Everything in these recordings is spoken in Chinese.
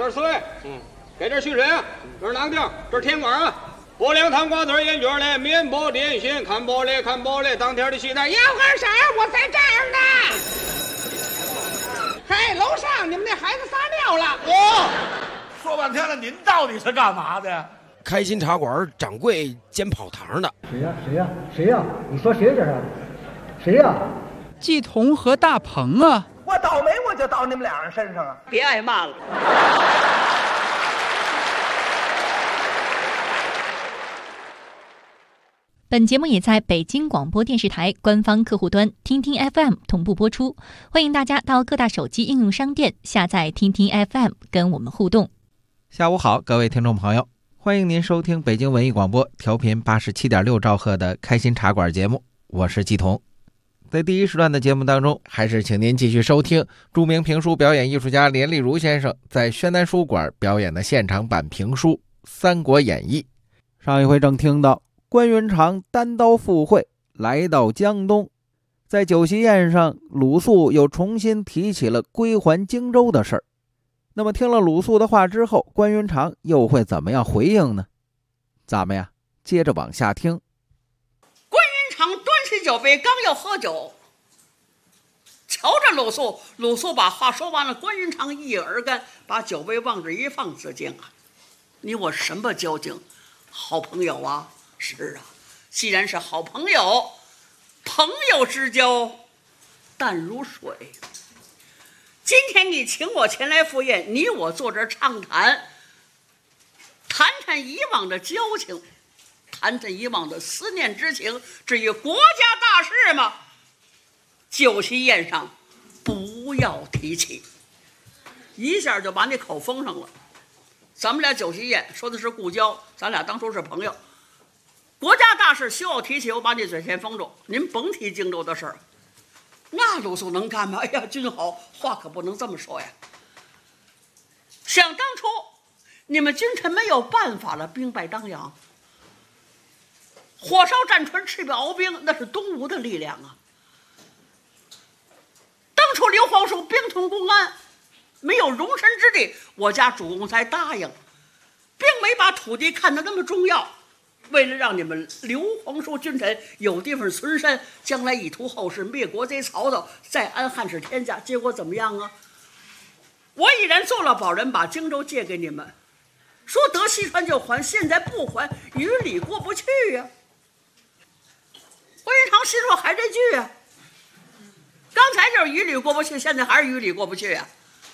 这是水，给点蓄水啊，这是囊丁，这是甜瓜啊。薄凉糖瓜子烟卷嘞，面包点心，看包嘞，当天的西餐要干啥？我在这儿呢。嘿，楼上你们那孩子撒尿了。 说半天了，您到底是干嘛的呀？ 开心茶馆掌柜兼跑堂的。 谁呀？你说谁这是？谁呀？ 季彤和大鹏啊！ 我倒霉我就到你们俩人身上啊！ 别挨骂了。 本节目也在北京广播电视台官方客户端听听 FM 同步播出，欢迎大家到各大手机应用商店下载听听 FM 跟我们互动。 下午好，各位听众朋友，欢迎您收听北京文艺广播调频87.6兆赫的开心茶馆节目，我是季彤。在第一时段的节目当中，还是请您继续收听著名评书表演艺术家连丽如先生在宣南书馆表演的现场版评书《三国演义》。上一回正听到关云长单刀赴会来到江东，在酒席宴上，鲁肃又重新提起了归还荆州的事儿。那么听了鲁肃的话之后，关云长又会怎么样回应呢？咱们呀，接着往下听。 关云长端起酒杯，刚要喝酒，瞧着鲁肃，鲁肃把话说完了，关云长一饮而干，把酒杯往这一放，子敬啊，你我什么交情？好朋友啊！是啊，既然是好朋友，朋友之交淡如水。今天你请我前来赴宴，你我坐这畅谈，谈谈以往的交情，谈谈以往的思念之情。至于国家大事嘛，酒席宴上不要提起，一下就把你口封上了。咱们俩酒席宴说的是故交，咱俩当初是朋友。国家大事休要提起，我把你嘴先封住，您甭提荆州的事儿。那鲁肃能干吗？哎呀，君豪，话可不能这么说呀。想当初你们君臣没有办法了，兵败当阳，火烧战船，赤壁鏖兵，那是东吴的力量啊。当初刘皇叔兵屯公安，没有容身之地，我家主公才答应，并没把土地看得那么重要。为了让你们刘皇叔君臣有地方存身，将来以图后世，灭国贼曹操，再安汉室天下，结果怎么样啊？我已然做了保人，把荆州借给你们，说得西川就还，现在不还，与理过不去呀。关云长心说还这句啊，刚才就是与理过不去，现在还是与理过不去呀。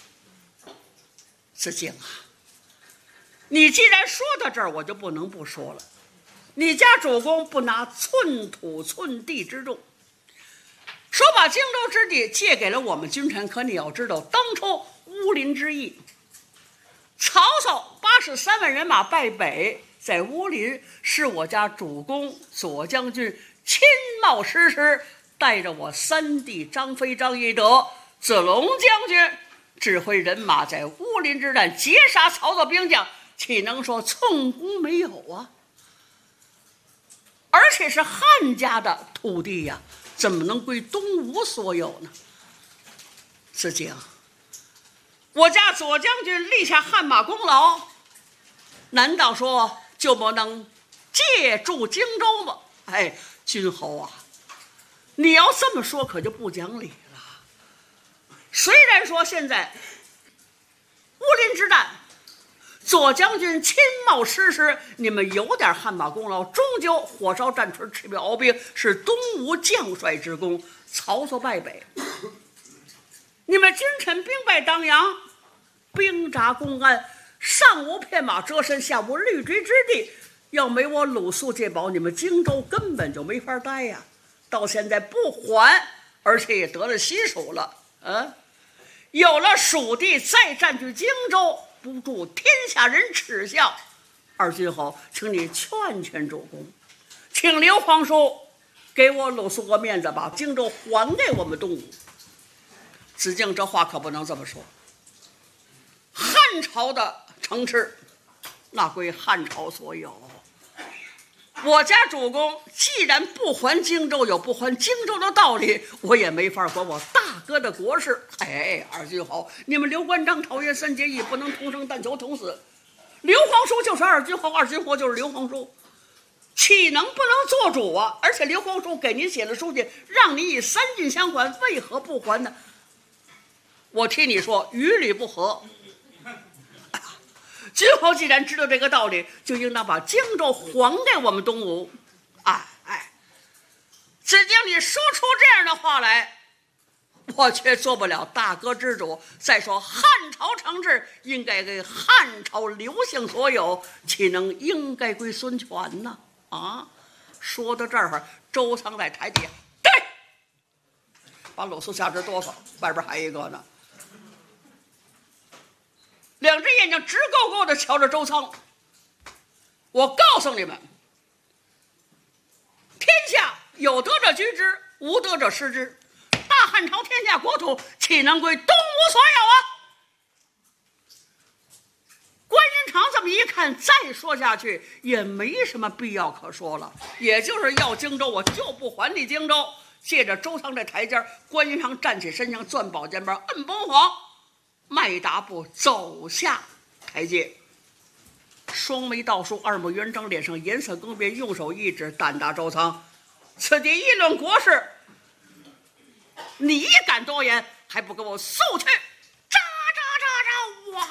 子敬啊，你既然说到这儿，我就不能不说了。你家主公不拿寸土寸地之重，说把荆州之地借给了我们君臣，可你要知道，当初乌林之役，曹操83万人马败北，在乌林是我家主公左将军亲冒失师，带着我三弟张飞、张翼德、子龙将军，指挥人马在乌林之战截杀曹操兵将，岂能说寸功没有啊？而且是汉家的土地呀，怎么能归东吴所有呢？子敬，我家左将军立下汗马功劳，难道说就不能借助荆州吗？哎，君侯啊，你要这么说可就不讲理了。虽然说现在乌林之战左将军亲冒失师，你们有点汗马功劳，终究火烧战船，赤壁鏖兵是东吴将帅之功，曹操败北，你们君臣兵败当阳，兵扎公安，上无片马遮身，下无绿锥之地，要没我鲁肃借保，你们荆州根本就没法待呀。到现在不还，而且也得了西蜀了，有了蜀地再占据荆州，不助天下人耻笑。二君侯，请你劝劝主公，请刘皇叔给我鲁肃个面子，把荆州还给我们东吴。子敬，这话可不能这么说。汉朝的城池那归汉朝所有，我家主公既然不还荆州，有不还荆州的道理，我也没法管，我大哥的国事。哎，二君侯，你们刘关张桃园三结义，不能同生，但求同死。刘皇叔就是二君侯，二君侯就是刘皇叔，岂能不能做主啊？而且刘皇叔给您写了书信，让你以3郡相还，为何不还呢？我替你说，于理不合。君侯既然知道这个道理，就应当把荆州还给我们东吴。只经你说出这样的话来，我却做不了大哥之主。再说汉朝承制应该给汉朝刘姓所有，岂能应该归孙权呢？说到这儿，周仓在台底下，对，把鲁肃吓直哆嗦，外边还一个呢。两只眼睛直勾勾的瞧着周仓。我告诉你们，天下有德者居之，无德者失之。大汉朝天下国土，岂能归东吴所有啊？关云长这么一看，再说下去也没什么必要可说了。也就是要荆州，我就不还你荆州。借着周仓这台阶，关云长站起身形，攥宝剑把摁崩簧，迈大步走下台阶，双眉倒竖，二目圆睁，脸上颜色更变，用手一指，胆大周仓，此地议论国事，你敢多言，还不给我速去！哇！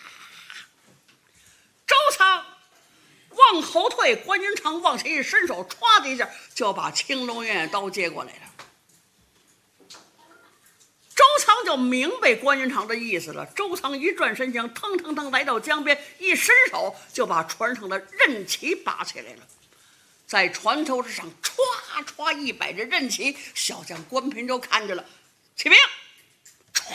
周仓往后退，关云长往前一伸手，歘的一下就把青龙偃月刀接过来了。周仓就明白关云长的意思了。周仓一转身形，腾腾腾来到江边，一伸手就把船上的刃旗拔起来了。在船头之上歘歘100只刃旗，小将关平就看着了，起兵，歘，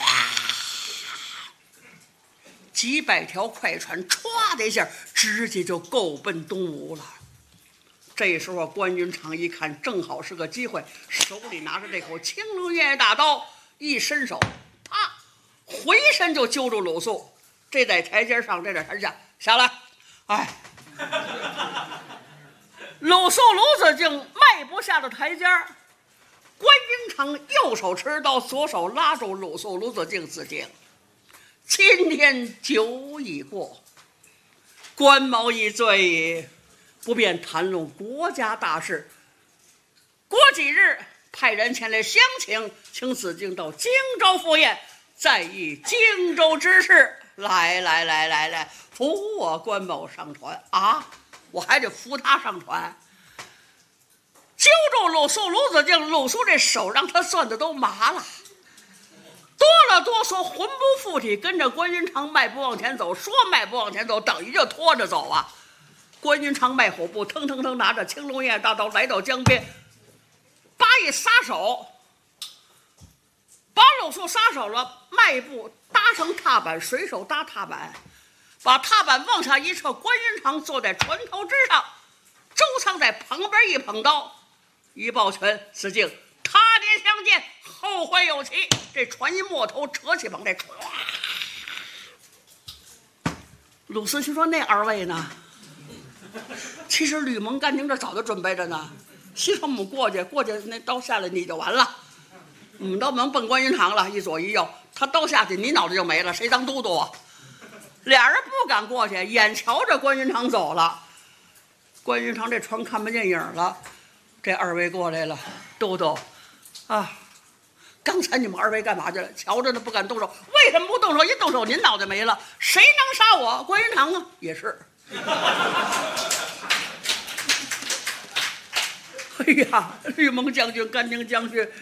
几百条快船歘的一下直接就够奔东吴了。这时候关云长一看，正好是个机会，手里拿着这口青龙偃月大刀，一伸手，啪，回身就揪住鲁肃。这在台阶上，这在台下，下来。鲁肃鲁子敬迈不下的台阶，关云长右手持刀，左手拉住鲁肃鲁子敬，子敬，今天酒已过，关某已醉矣，不便谈论国家大事。过几日派人前来相请，请子敬到荆州赴宴，再议荆州之事。来，扶我关某上船啊！我还得扶他上船。揪住鲁肃鲁子敬，鲁肃这手让他攥的都麻了，哆了哆嗦，魂不附体，跟着关云长迈步往前走。说迈步往前走，等于就拖着走啊。关云长迈虎步，腾腾腾拿着青龙偃月大刀来到江边，叭一撒手，把鲁肃撒手了，迈步搭上踏板，水手搭踏板，把踏板往下一撤，关云长坐在船头之上，周仓在旁边一捧刀，一抱拳，子敬，他年相见，后会有期。这船一没头，扯起绑带，唰。鲁肃就说：“那二位呢？其实吕蒙、甘宁这早就准备着呢。西城母过去，那刀下来你就完了。你们都能奔关云长了，一左一右，他刀下去，你脑袋就没了，谁当都督啊？”俩人不敢过去，眼瞧着关云长走了。关云长这船看不见影了，这二位过来了，都督啊，刚才你们二位干嘛去了？瞧着呢，不敢动手，为什么不动手？一动手您脑袋没了，谁能杀我？关云长啊，也是。哎呀，吕蒙将军、甘宁将军，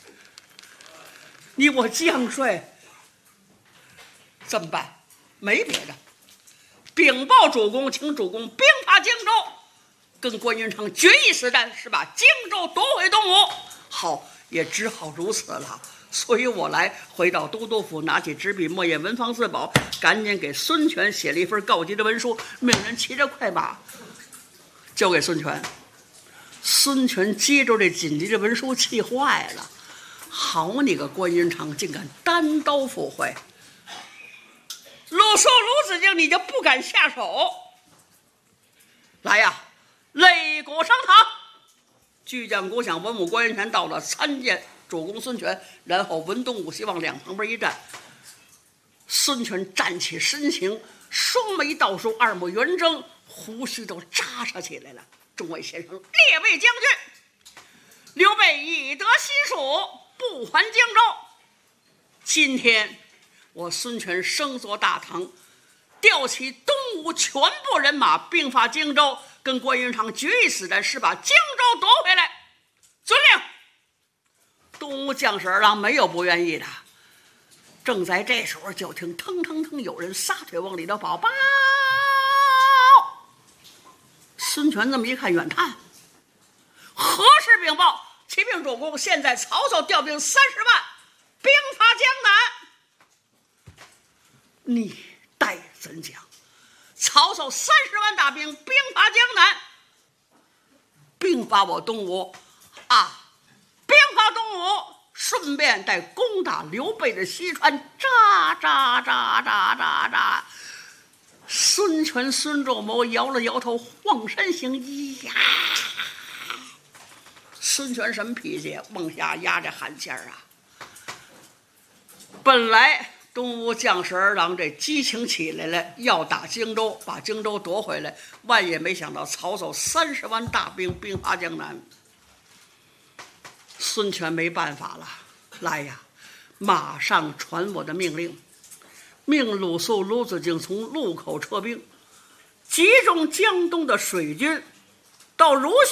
你我将帅怎么办？没别的，禀报主公，请主公兵发荆州，跟关云长决一死战，是把荆州夺回东吴。好，也只好如此了。所以我回到都督府，拿起纸笔墨砚文房四宝，赶紧给孙权写了一份告急的文书，命人骑着快马交给孙权。孙权接着这紧急的文书，气坏了。好你个关云长，竟敢单刀赴会！鲁肃鲁子敬，你就不敢下手？来呀，擂鼓升堂！巨将鼓响，文武官员全到了，参见主公孙权，然后文东武西往两旁边一站。孙权站起身形，双眉倒竖，二目圆睁，胡须都扎上起来了。众位先生，列位将军，刘备已得西蜀，不还荆州。今天我孙权升坐大唐，调起东吴全部人马，兵发荆州，跟关云长决一死战，是把荆州夺回来。遵令。东吴将士儿郎没有不愿意的。正在这时候，就听腾腾腾有人撒腿往里头跑，报！孙权这么一看，远叹：何事禀报？启禀主公，现在曹操调兵30万，兵发江南。你待怎讲？曹操30万大兵兵发江南，兵发我东吴啊！兵发东吴，顺便带攻打刘备的西川，扎。孙权、孙仲谋摇了摇头，晃身行呀。孙权什么脾气？往下压着汗线啊！本来东吴将士儿郎这激情起来了，要打荆州，把荆州夺回来，万也没想到曹操30万大兵兵发江南。孙权没办法了，来呀，马上传我的命令，命鲁肃、鲁子敬从路口撤兵，集中江东的水军到濡须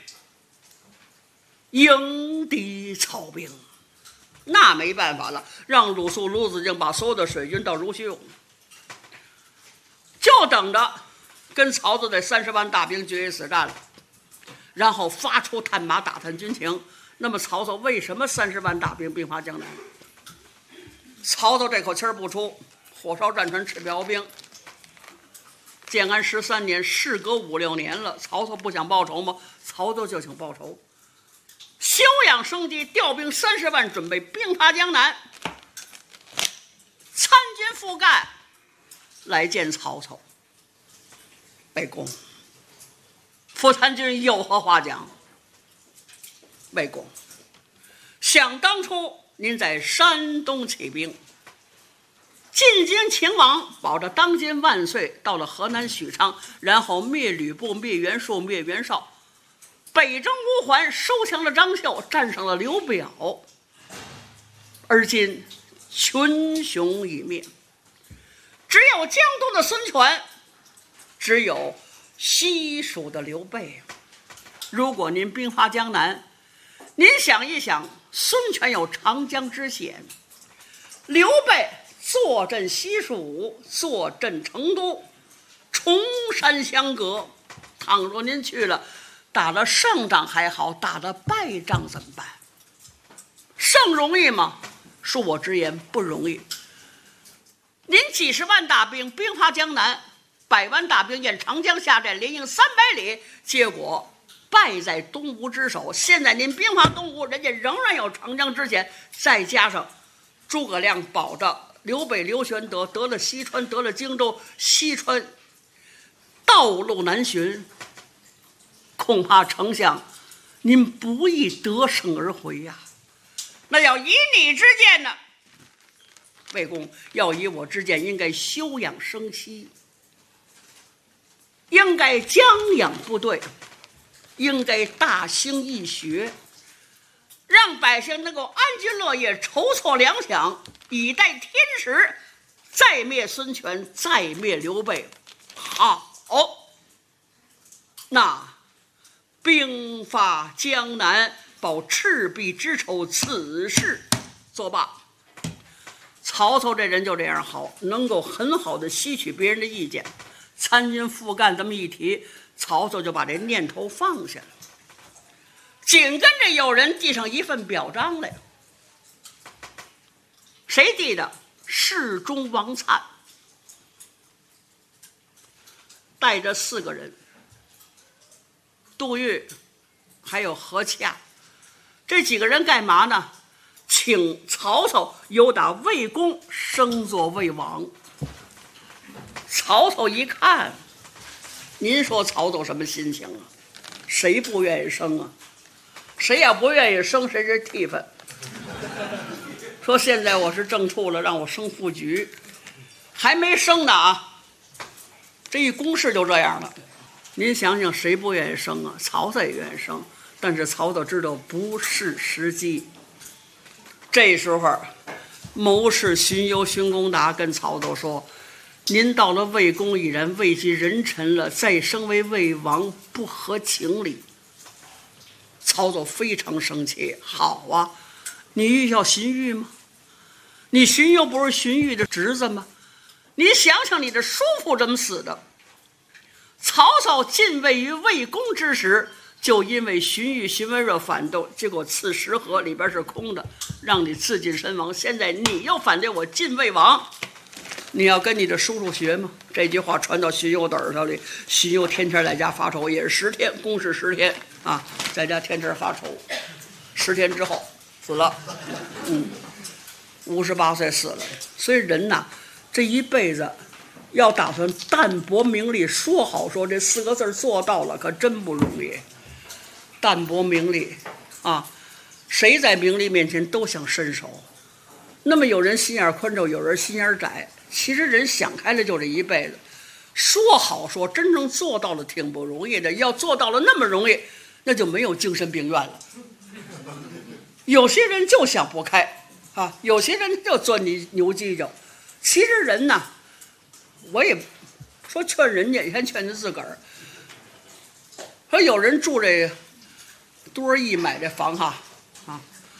迎敌曹兵。那没办法了，让鲁肃、鲁子敬把所有的水军到濡须用，就等着跟曹操这30万大兵决一死战了，然后发出探马打探军情。那么曹操为什么30万大兵兵发江南？曹操这口气儿不出，火烧战船赤标兵。建安13年，事隔5、6年了，曹操不想报仇吗？曹操就想报仇，休养生息，调兵30万，准备兵发江南。参军傅干来见曹操，魏公，副参军有何话讲？魏公，想当初您在山东起兵，进京秦王，保着当今万岁，到了河南许昌，然后灭吕布、灭袁术、灭袁绍，北征乌桓，收降了张绣，战胜了刘表。而今群雄已灭，只有江东的孙权，只有西蜀的刘备。如果您兵发江南，您想一想，孙权有长江之险，刘备坐镇西蜀，坐镇成都，崇山相隔。倘若您去了，打了胜仗还好，打了败仗怎么办？胜容易吗？恕我直言，不容易。您几十万大兵兵发江南，100万大兵沿长江下寨，连营300里，结果败在东吴之手。现在您兵发东吴，人家仍然有长江之险，再加上诸葛亮保着刘备、刘玄德得了西川，得了荆州，西川道路难寻，恐怕丞相您不易得胜而回呀。那要以你之见呢？魏公，要以我之见，应该休养生息，应该将养部队，应该大兴义学，让百姓能够安居乐业，筹措粮饷，以待天时，再灭孙权，再灭刘备。好，那兵发江南，报赤壁之仇，此事作罢。曹操这人就这样好，能够很好的吸取别人的意见。参军傅干这么一提，曹操就把这念头放下了。紧跟着有人递上一份表彰来，谁递的？侍中王粲带着4个人，杜预还有何洽，这几个人干嘛呢？请曹操由打魏公升做魏王。曹操一看，您说曹操什么心情啊？谁不愿意升啊？谁要不愿意升，谁是替分。 说现在我是正处了，让我升副局，还没升呢啊！这一公事就这样了。您想想，谁不愿意升啊？曹操也愿意升，但是曹操知道不是时机。这时候，谋士荀攸、荀公达跟曹操说：“您到了魏公已然位极人臣了，再升为魏王不合情理。”曹操非常生气。好啊，你欲要荀彧吗？你荀攸不是荀彧的侄子吗？你想想你的叔父怎么死的？曹操进位于魏公之时，就因为荀彧、荀文热反斗，结果赐石盒里边是空的，让你自尽身亡。现在你又反对我晋魏王，你要跟你的叔叔学吗？这句话传到荀攸的耳朵里，荀攸天天在家发愁，也是10天，公事10天啊，在家天天发愁。10天之后死了，58岁死了。所以人呐，这一辈子要打算淡泊名利，说好说这4个字做到了，可真不容易。淡泊名利啊，谁在名利面前都想伸手。那么有人心眼宽敞，有人心眼窄。其实人想开了就这一辈子，说好说，真正做到了挺不容易的。要做到了那么容易，那就没有精神病院了。有些人就想不开啊，有些人就钻牛犄角。其实人呐，我也说劝人家，也先劝自个儿。说有人住这多少亿买这房哈啊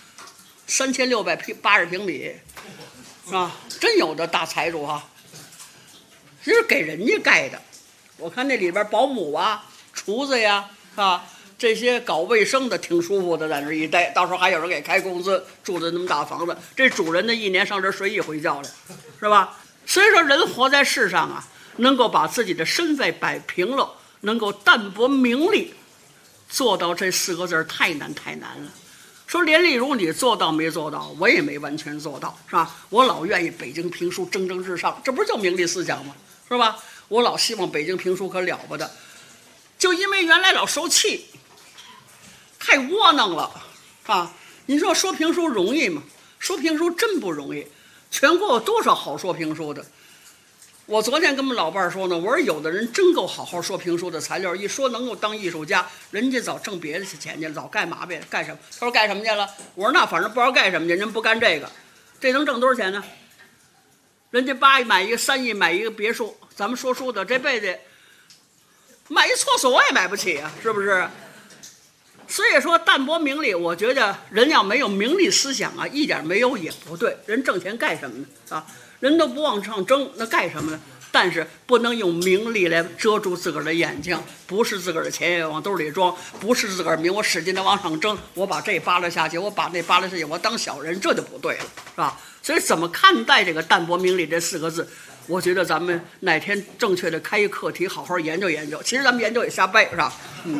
，3680平米啊，真有的大财主哈，这是给人家盖的。我看那里边保姆啊、厨子呀啊，这些搞卫生的挺舒服的，在那一待，到时候还有人给开工资，住的那么大房子，这主人呢1年上这睡一回觉来，是吧？所以说人活在世上啊，能够把自己的身份摆平了，能够淡泊名利，做到这4个字太难了。说连丽如你做到没做到？我也没完全做到，是吧？我老愿意北京评书蒸蒸日上，这不是叫名利思想吗？是吧？我老希望北京评书可了不得，就因为原来老受气，太窝囊了啊！你说评书容易吗？说评书真不容易，全国有多少好说评书的？我昨天跟我们老伴儿说呢，我说有的人真够好好说评书的材料，一说能够当艺术家，人家早挣别的钱去了，早干嘛去？干什么？他说干什么去了？我说那反正不知道干什么去，人不干这个，这能挣多少钱呢？人家8亿买一个，3亿买一个别墅，咱们说书的这辈子买一厕所也买不起啊，是不是？所以说淡泊名利，我觉得人要没有名利思想啊，一点没有也不对。人挣钱干什么呢？啊？人都不往上争，那干什么呢？但是不能用名利来遮住自个儿的眼睛，不是自个儿的钱也往兜里装，不是自个儿名我使劲的往上争，我把这扒拉下去，我把那扒拉下去，我当小人，这就不对了，是吧？所以怎么看待这个淡泊名利这4个字，我觉得咱们哪天正确的开一课题，好好研究研究。其实咱们研究也瞎掰，是吧？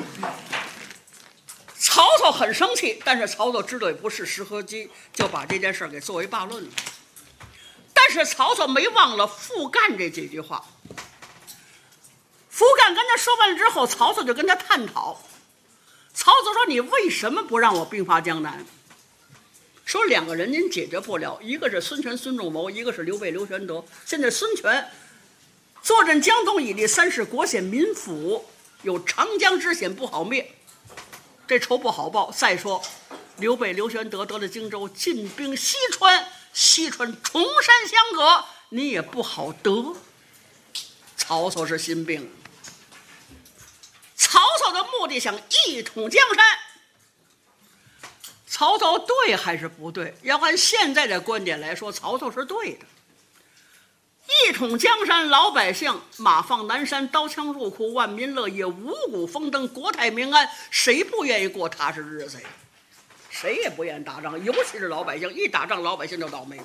曹操很生气，但是曹操知道也不是时和机，就把这件事给作为罢论了。但是曹操没忘了傅干这几句话。傅干跟他说完了之后，曹操就跟他探讨。曹操说：“你为什么不让我兵发江南？”说2个人您解决不了，一个是孙权、孙仲谋，一个是刘备、刘玄德。现在孙权坐镇江东以立3世，国险民抚，有长江之险不好灭，这仇不好报。再说刘备、刘玄德得了荆州，进兵西川。西川崇山相隔，你也不好得。曹操是心病，曹操的目的想一统江山。曹操对还是不对？要按现在的观点来说，曹操是对的。一统江山，老百姓马放南山，刀枪入库，万民乐业，五谷丰登，国泰民安，谁不愿意过踏实日子呀？谁也不愿意打仗，尤其是老百姓，一打仗老百姓就倒霉。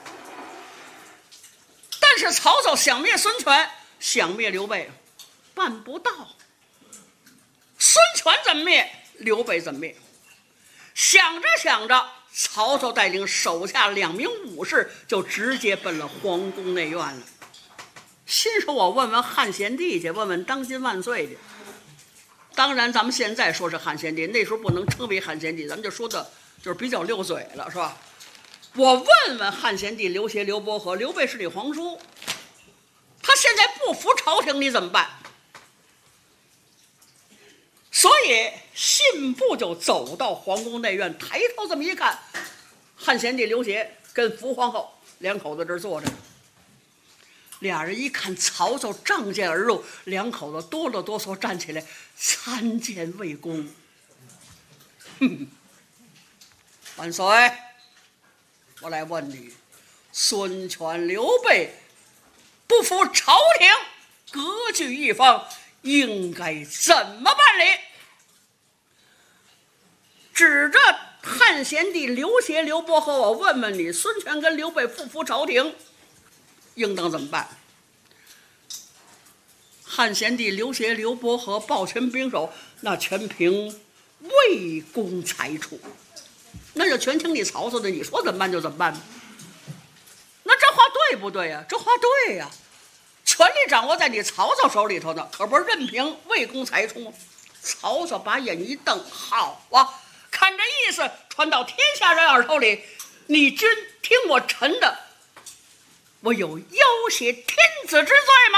但是曹操想灭孙权，想灭刘备，办不到。孙权怎么灭，刘备怎么灭？想着想着，曹操带领手下2名武士就直接奔了皇宫内院了。心说我问问汉献帝去，问问当今万岁去。当然咱们现在说是汉献帝，那时候不能称为汉献帝，咱们就说的就是比较溜嘴了，是吧？ 我问问汉献帝刘协、刘伯和，刘备是你皇叔，他现在不服朝廷，你怎么办？所以信步就走到皇宫内院，抬头这么一看，汉献帝刘协跟福皇后两口子这儿坐着。俩人一看曹操仗剑而入，两口子哆了哆嗦站起来，参见魏公。万岁！我来问你，孙权、刘备不服朝廷，割据一方，应该怎么办理？指着汉献帝刘协、刘伯和，我问问你，孙权跟刘备不服朝廷，应当怎么办？汉献帝刘协、刘伯和抱拳拱手，那全凭魏公裁处，那就全听你曹操的，你说怎么办就怎么办。那这话对不对呀？这话对呀，权力掌握在你曹操手里头呢，可不是任凭魏公裁处。曹操把眼一瞪，好啊，看这意思传到天下人耳朵里，你君听我臣的，我有要挟天子之罪吗？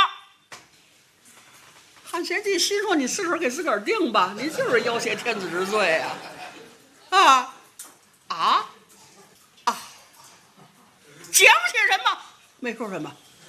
汉献帝心说：“你自个儿给自个儿定吧，你就是要挟天子之罪啊！讲些什么？没说什么。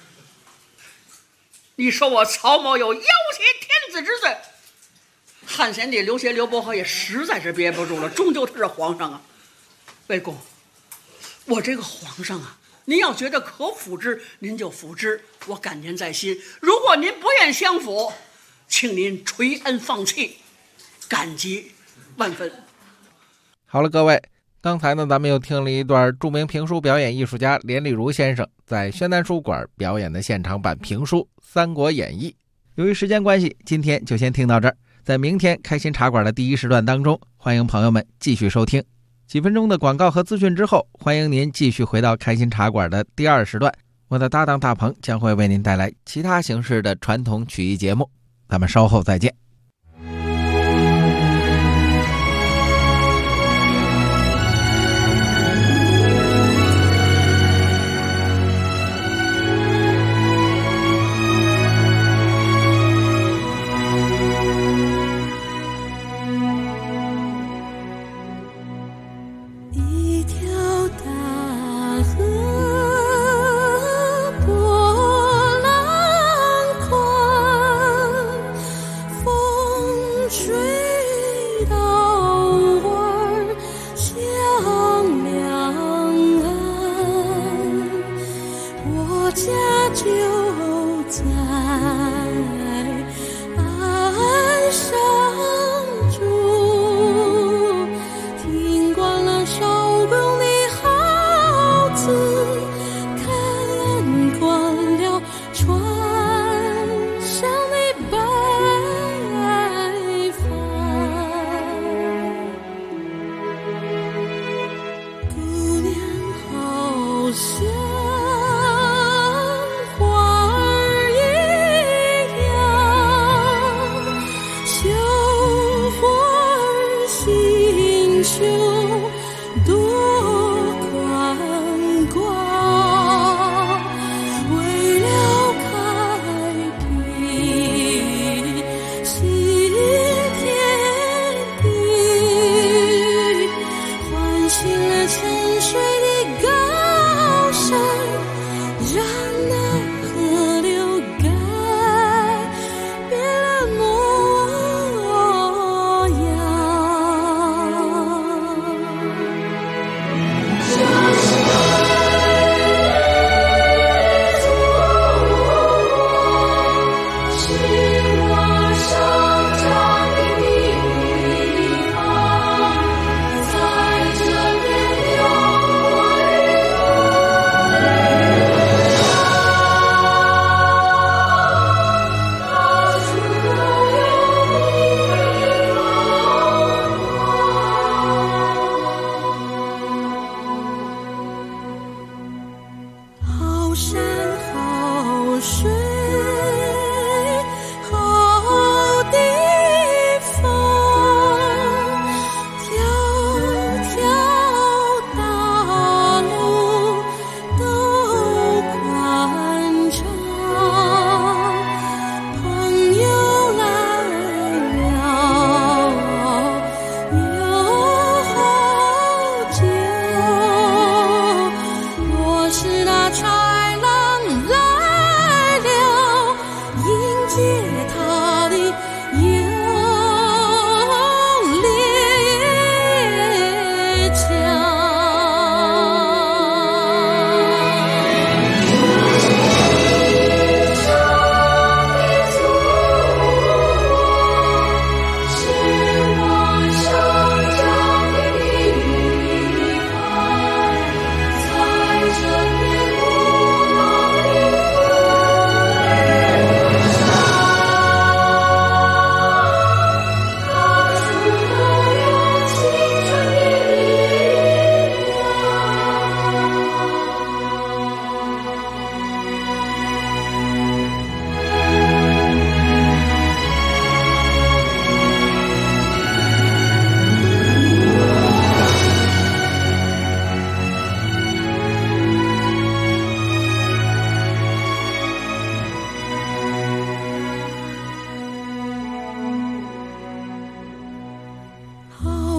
你说我曹某有要挟天子之罪。”汉献帝刘协、刘伯和也实在是憋不住了，终究他是皇上啊。魏公，我这个皇上啊，您要觉得可辅之，您就辅之，我感念在心。如果您不愿相辅，请您垂恩放弃，感激万分。 好了，各位，刚才呢，咱们又听了一段著名评书表演艺术家连丽如先生在宣南书馆表演的现场版评书《三国演义》。由于时间关系，今天就先听到这儿。在明天开心茶馆的第一时段当中，欢迎朋友们继续收听。几分钟的广告和资讯之后，欢迎您继续回到开心茶馆的第二时段。我的搭档大鹏将会为您带来其他形式的传统曲艺节目。咱们稍后再见。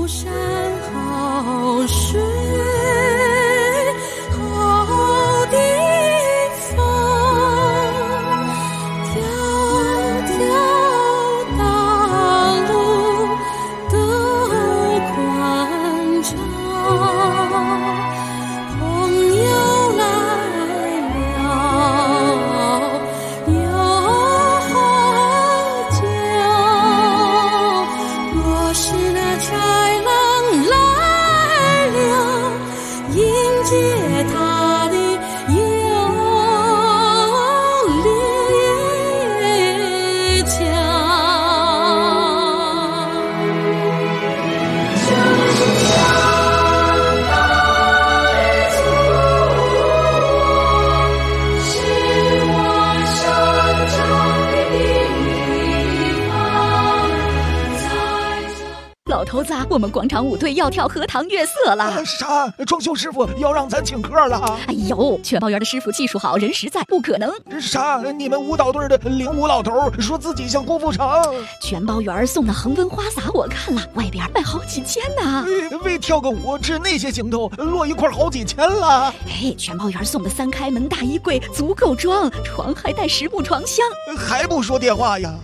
老头子，我们广场舞队要跳荷塘月色了。 啥？装修师傅要让咱请客了？ 哎呦，全包园的师傅技术好，人实在，不可能。 啥？你们舞蹈队的领舞老头说自己像郭富城。 全包园送的恒温花洒我看了，外边卖好几千呢。 为跳个舞吃那些行头，落一块好几千了。 哎，全包园送的3开门大衣柜足够装，床还带实木床箱。 还不说电话呀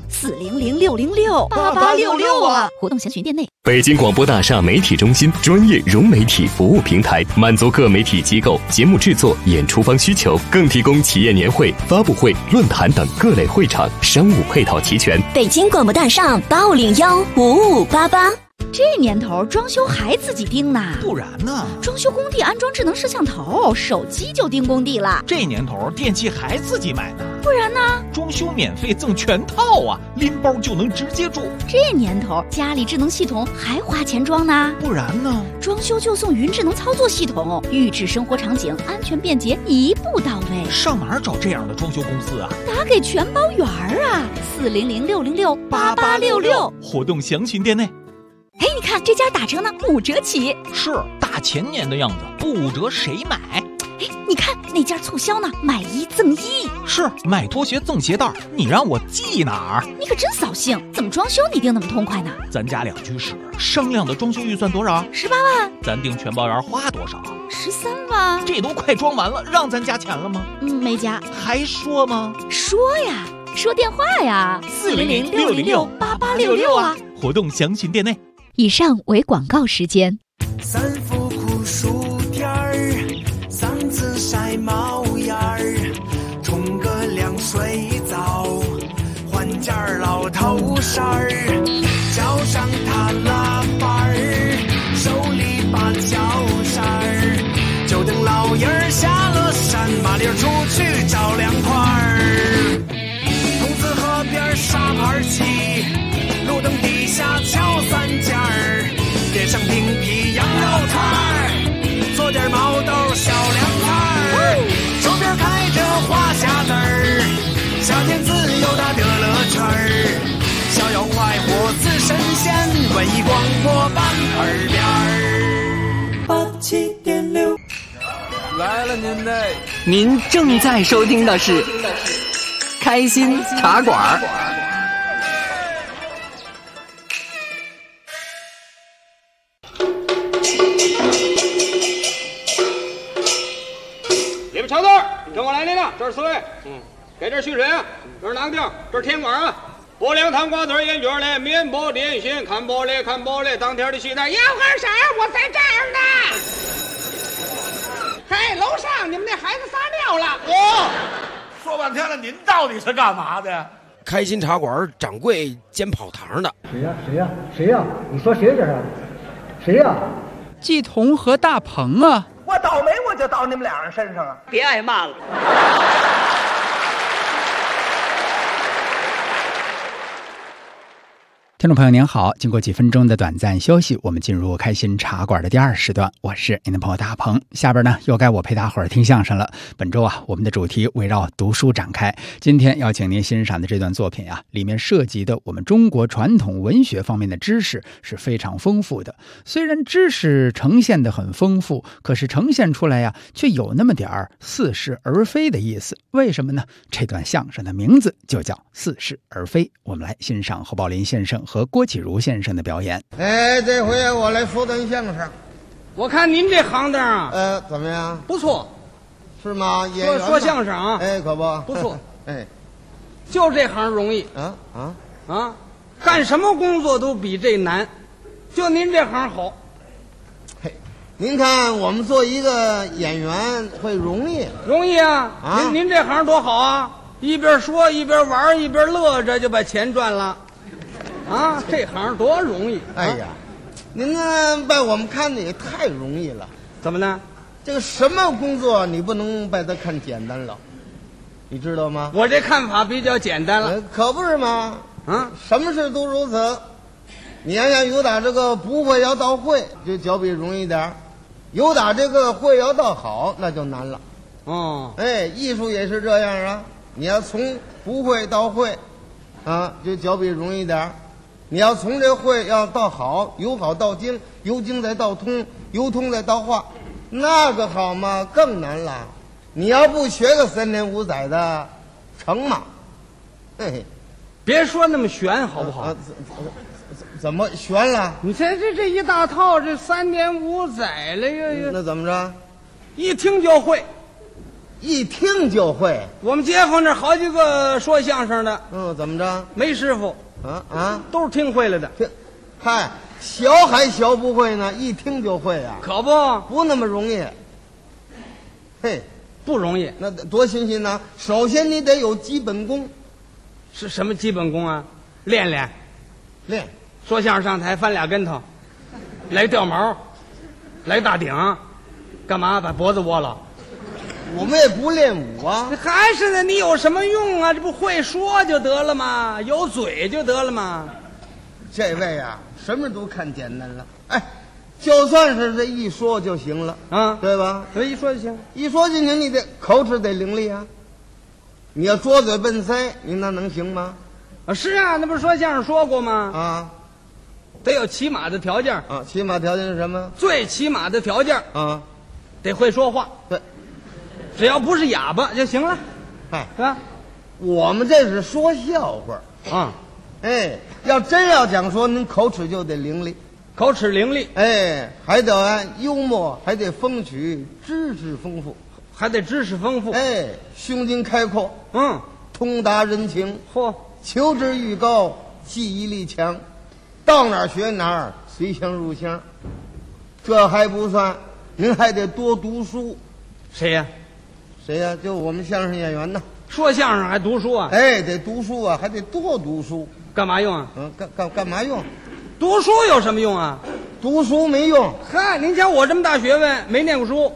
？400-606-8866啊！活动详询店内。 北京广播大厦媒体中心专业融媒体服务平台，满足各媒体机构节目制作、演出方需求，更提供企业年会、发布会、论坛等各类会场，商务配套齐全。 北京广播大厦8501-5588。 这年头装修还自己盯呢？ 不然呢？ 装修工地安装智能摄像头，手机就盯工地了。 这年头电器还自己买呢？ 不然呢？ 装修免费赠全套啊，拎包就能直接住。 这年头家里智能系统还花钱装呢？ 不然呢？ 装修就送云智能操作系统，预制生活场景，安全便捷，一步到位。 上哪儿找这样的装修公司啊？ 打给全包园啊，400-606-8866。 活动详询店内。 哎，你看这家打折呢，5折起。 是大前年的样子，不5折谁买？ 哎，你看那家促销呢，买1赠1。 是买拖鞋赠鞋带，你让我记哪儿？ 你可真扫兴，怎么装修你定那么痛快呢？ 咱家2居室，商量的装修预算多少 ？18万。 咱订全包园花多少 ？13万。 这都快装完了，让咱加钱了吗？ 没加。 还说吗？ 说呀，说电话呀，400-606-8866啊。 活动详询店内。 以上为广告时间。 3伏酷暑天儿，3次晒毛眼儿，冲个凉水澡，换件老头衫儿，脚上踏拉板儿，手里把脚扇儿，就等老爷儿下了山，麻溜出去找凉快儿。筒子河边沙盘棋，路灯底下敲3件儿，点上冰皮羊肉串儿，做点毛豆小凉菜儿，手边开着花匣子儿，夏天自由的乐乐圈儿，逍遥快活似神仙，文艺广播伴耳边儿。87.6 来了您嘞！您正在收听的是开心茶馆。 你们瞧字儿，跟我来领了，这是4位。给这续水啊，这是哪个地方？这是天馆啊。播2汤瓜子烟卷嘞，面包点心，看玻璃看玻璃，当天的期待要干啥？我在这儿呢。嘿，楼上你们那孩子撒尿了。 说半天了，您到底是干嘛的？ 开心茶馆掌柜兼跑堂的。 谁呀？你说谁这是？谁呀？ 季彤和大鹏啊！ 我倒霉我就到你们俩人身上啊！ 别挨骂了。 听众朋友您好，经过几分钟的短暂休息，我们进入开心茶馆的第2时段，我是您的朋友大鹏。下边呢又该我陪大伙儿听相声了。本周啊，我们的主题围绕读书展开。今天要请您欣赏的这段作品啊，里面涉及的我们中国传统文学方面的知识是非常丰富的。虽然知识呈现得很丰富，可是呈现出来呀，却有那么点儿似是而非的意思。为什么呢？这段相声的名字就叫似是而非。我们来欣赏侯宝林先生和郭启儒先生的表演。 哎，这回我来说段相声。 我看您这行当啊， 怎么样？ 不错， 是吗？演员说相声啊， 哎，可不， 不错。 哎， 就这行容易干什么工作都比这难，就您这行好。 嘿，您看我们做一个演员会容易啊！您这行多好啊！一边说一边玩一边乐着就把钱赚了，啊，这行多容易！ 哎呀，您呢把我们看的也太容易了。 怎么呢？ 这个什么工作你不能把它看简单了，你知道吗？ 我这看法比较简单了， 可不是吗？什么事都如此。你要有打这个不会要到会，就较比容易点；有打这个会要到好，那就难了。哎，艺术也是这样啊。你要从不会到会，就较比容易点；你要从这会要到好，由好到精，由精再到通，由通再到化，那个好嘛更难了。你要不学个3年5载的，成吗？嘿。 别说那么玄好不好？ 怎么悬了？ 你看这一大套，这3年5载了呀！ 那怎么着？ 一听就会， 一听就会。 我们街坊这好几个说相声的， 怎么着？ 没师傅都是听会了的。 嗨，小还小不会呢，一听就会啊！ 可不那么容易。嘿， 不容易， 那多新鲜呢！首先你得有基本功。 是什么基本功啊？练。说相声上台翻俩跟头，来掉毛，来大顶，干嘛把脖子窝了？ 我们也不练武啊。 还是呢，你有什么用啊？这不会说就得了吗？有嘴就得了吗？ 这位啊，什么都看简单了。哎，就算是这一说就行了对吧？ 一说就行， 一说就行，你得口齿得伶俐啊。你要拙嘴笨腮，你那能行吗？ 是啊，那不是说相声说过吗？得有起码的条件起码条件是什么？ 最起码的条件得会说话。 对， 只要不是哑巴就行了。是吧？ 我们这是说笑话哎，要真要讲说，您口齿就得伶俐， 口齿伶俐。 哎，还得幽默，还得风趣，知识丰富。 还得知识丰富， 哎，胸襟开阔，通达人情，求知欲高，记忆力强，到哪儿学哪儿，随腔入腔。这还不算，您还得多读书。 谁呀？ 就我们相声演员呢。 说相声还读书啊？ 哎，得读书啊，还得多读书。 干嘛用啊？ 干嘛用？ 读书有什么用啊？ 读书没用。 嗨，您瞧我这么大学问，没念过书。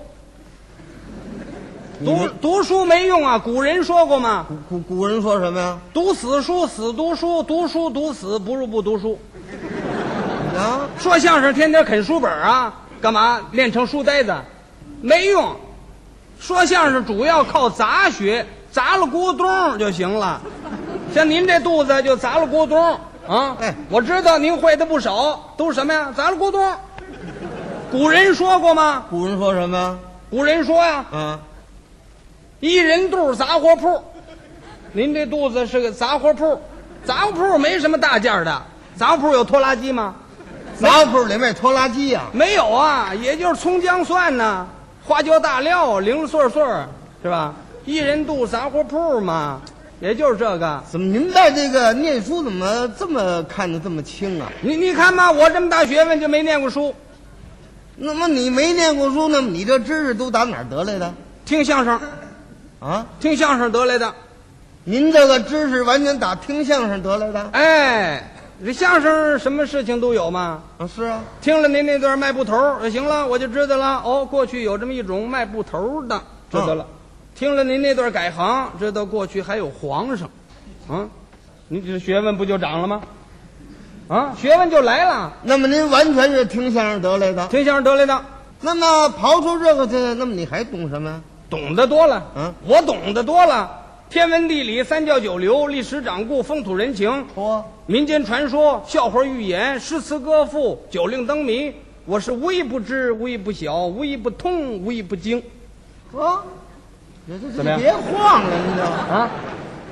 读书没用啊！古人说过吗？ 古人说什么呀？ 读死书，死读书，读书读死，不如不读书。说相声天天啃书本啊，干嘛练成书呆子？没用。说相声主要靠杂学，砸了咕咚就行了。像您这肚子就砸了咕咚我知道您会的不少，都是什么呀？砸了咕咚。古人说过吗？ 古人说什么呀？ 古人说呀，一人肚杂货铺，您这肚子是个杂货铺，杂货铺没什么大件的，杂货铺有拖拉机吗？ 杂货铺里面拖拉机呀？ 没有啊，也就是葱姜蒜呢，花椒大料，零零碎碎，是吧？一人肚杂货铺嘛，也就是这个。 怎么您在这个念书怎么这么看得这么轻啊？ 你看嘛，我这么大学问就没念过书。 那么你没念过书，那么你这知识都打哪儿得来的？ 听相声。听相声得来的。 您这个知识完全打听相声得来的？ 哎，这相声什么事情都有嘛。 是啊。 听了您那段卖布头就行了，我就知道了。过去有这么一种卖布头的，知道了。听了您那段改行，知道过去还有皇上。您这学问不就长了吗？学问就来了。 那么您完全是听相声得来的？ 听相声得来的。 那么刨出这个去，那么你还懂什么？ 懂得多了，我懂得多了。天文地理、三教九流、历史掌故、风土人情，民间传说、笑话寓言、诗词歌赋、酒令灯谜，我是无一不知，无一不晓，无一不通，无一不精。 怎么样？别晃了，您就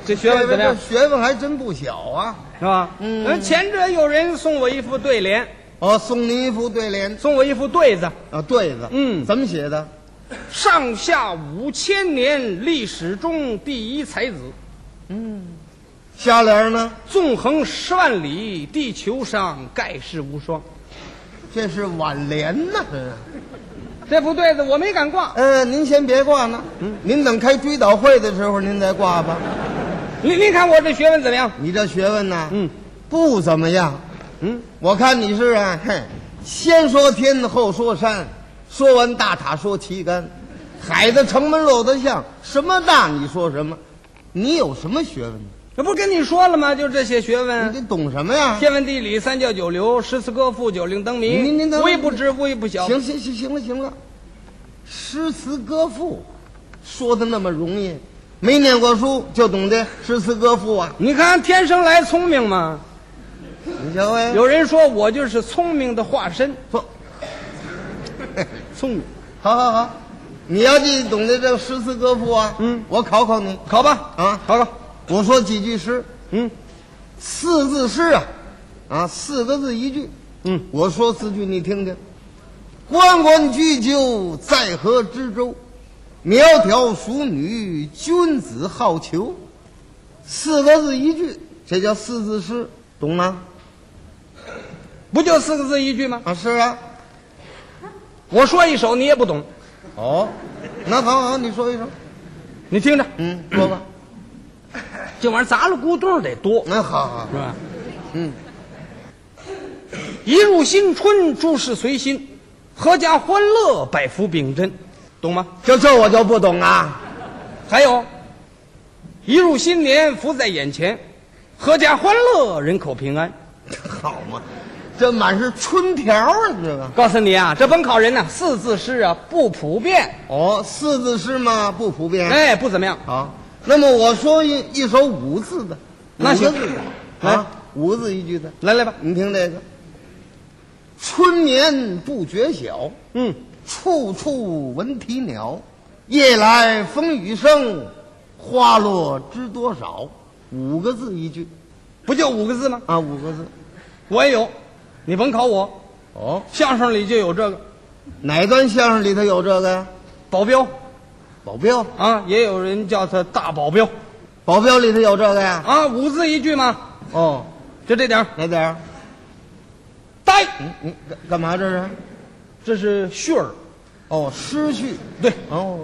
这学问怎么样？ 学问还真不小啊， 是吧？前者有人送我一副对联。 哦，送你一副对联， 送我一副对子啊，对子，怎么写的？ 上下5000年，历史中第一才子。 下联呢？ 纵横10万里，地球上盖世无双。 这是挽联呐，这是。 这副对子我没敢挂。 您先别挂呢，您等开追悼会的时候您再挂吧。 您看我这学问怎么样？ 你这学问呢，不怎么样。我看你是啊，先说天后说山，说完大塔说旗杆，海的城门漏的像，什么大你说什么？你有什么学问呢？ 这不跟你说了吗？就这些学问。 你懂什么呀？ 天文地理、三教九流、诗词歌赋、九令灯谜， 您无一不知，无一不晓。 行了，诗词歌赋说的那么容易，没念过书就懂得诗词歌赋啊？ 你看天生来聪明嘛。 你瞧哎， 有人说我就是聪明的化身。聪明， 好，你要懂得这个诗词歌赋啊，我考考你， 考吧啊， 考。 我说几句诗，4字诗啊，4个字一句，我说4句你听听。关关雎鸠，在河之洲，窈窕淑女，君子好逑。4个字一句，这叫4字诗，懂吗？ 不就4个字一句吗？ 啊，是啊。 我说一首你也不懂。 哦，那好，你说一首， 你听着。 说吧。 这玩意儿砸了咕咚得多。 那好， 是吧？一入新春，诸事随心，阖家欢乐，百福秉真，懂吗？ 这我就不懂啊。 还有，一入新年，福在眼前，阖家欢乐，人口平安。 好嘛，这满是春条啊！这个， 告诉你啊，这甭考人呐，4字诗啊不普遍。 哦，4字诗嘛不普遍， 哎，不怎么样。 好，那么我说一首5字的， 那行 5个字的啊，5字一句的， 来吧， 你听这个。春眠不觉晓，处处闻啼鸟，夜来风雨声，花落知多少。5个字一句， 不就5个字吗？ 啊，5个字， 我也有，你甭考我。 哦， 相声里就有这个。 哪段相声里头有这个呀？ 保镖。 保镖啊，也有人叫他大保镖。 保镖里头有这个呀？ 啊，5字一句嘛。 哦， 就这点儿。 哪点儿？ 呆。 你干嘛这是？ 这是序儿。 哦，诗序。 对。 哦，